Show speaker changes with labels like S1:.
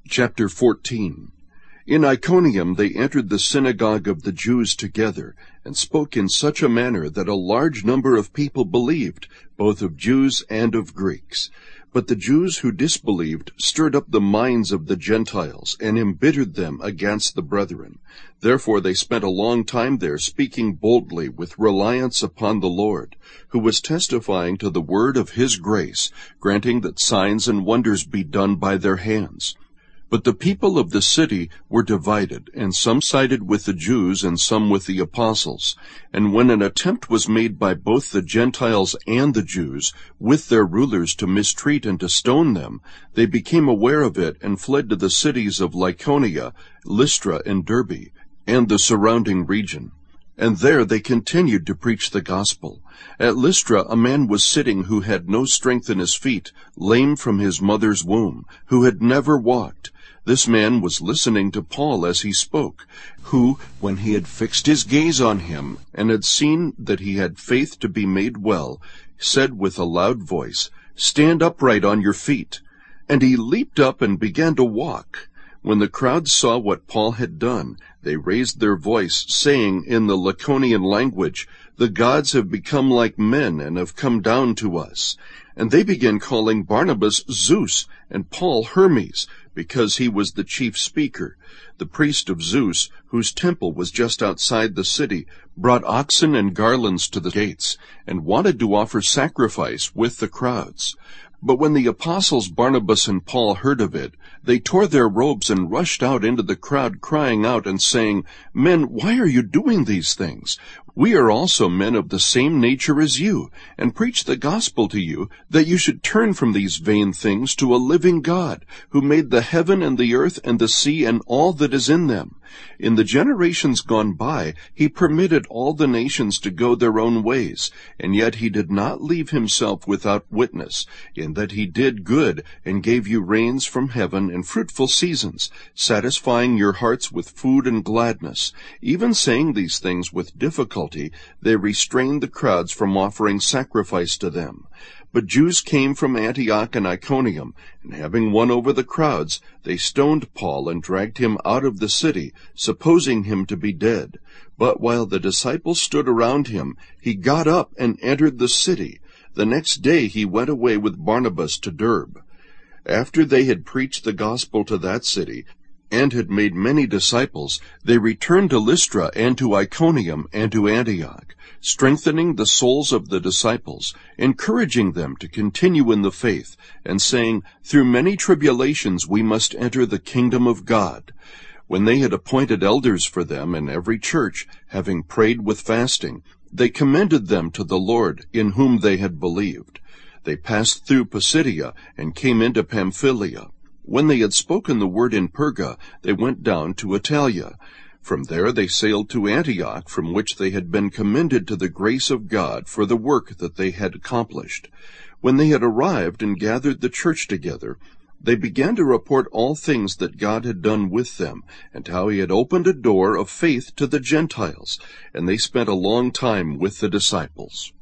S1: Chapter 14. In Iconium they entered the synagogue of the Jews together, and spoke in such a manner that a large number of people believed, both of Jews and of Greeks. But the Jews who disbelieved stirred up the minds of the Gentiles, and embittered them against the brethren. Therefore they spent a long time there, speaking boldly with reliance upon the Lord, who was testifying to the word of his grace, granting that signs and wonders be done by their hands. But the people of the city were divided, and some sided with the Jews and some with the apostles. And when an attempt was made by both the Gentiles and the Jews, with their rulers, to mistreat and to stone them, they became aware of it and fled to the cities of Lycaonia, Lystra, and Derbe, and the surrounding region. And there they continued to preach the gospel. At Lystra a man was sitting who had no strength in his feet, lame from his mother's womb, who had never walked. This man was listening to Paul as he spoke, who, when he had fixed his gaze on him, and had seen that he had faith to be made well, said with a loud voice, "Stand upright on your feet." And he leaped up and began to walk. When the crowd saw what Paul had done, they raised their voice, saying in the Lycaonian language, "The gods have become like men and have come down to us." And they began calling Barnabas Zeus, and Paul Hermes, because he was the chief speaker. The priest of Zeus, whose temple was just outside the city, brought oxen and garlands to the gates, and wanted to offer sacrifice with the crowds. But when the apostles Barnabas and Paul heard of it, they tore their robes and rushed out into the crowd, crying out and saying, "Men, why are you doing these things? We are also men of the same nature as you, and preach the gospel to you, that you should turn from these vain things to a living God, who made the heaven and the earth and the sea and all that is in them. In the generations gone by, he permitted all the nations to go their own ways, and yet he did not leave himself without witness, in that he did good, and gave you rains from heaven and fruitful seasons, satisfying your hearts with food and gladness." Even saying these things with difficulty, they restrained the crowds from offering sacrifice to them. But Jews came from Antioch and Iconium, and having won over the crowds, they stoned Paul and dragged him out of the city, supposing him to be dead. But while the disciples stood around him, he got up and entered the city. The next day he went away with Barnabas to Derbe. After they had preached the gospel to that city, and had made many disciples, they returned to Lystra and to Iconium and to Antioch, strengthening the souls of the disciples, encouraging them to continue in the faith, and saying, "Through many tribulations we must enter the kingdom of God." When they had appointed elders for them in every church, having prayed with fasting, they commended them to the Lord, in whom they had believed. They passed through Pisidia and came into Pamphylia. When they had spoken the word in Perga, they went down to Attalia. From there they sailed to Antioch, from which they had been commended to the grace of God for the work that they had accomplished. When they had arrived and gathered the church together, they began to report all things that God had done with them, and how he had opened a door of faith to the Gentiles, and they spent a long time with the disciples.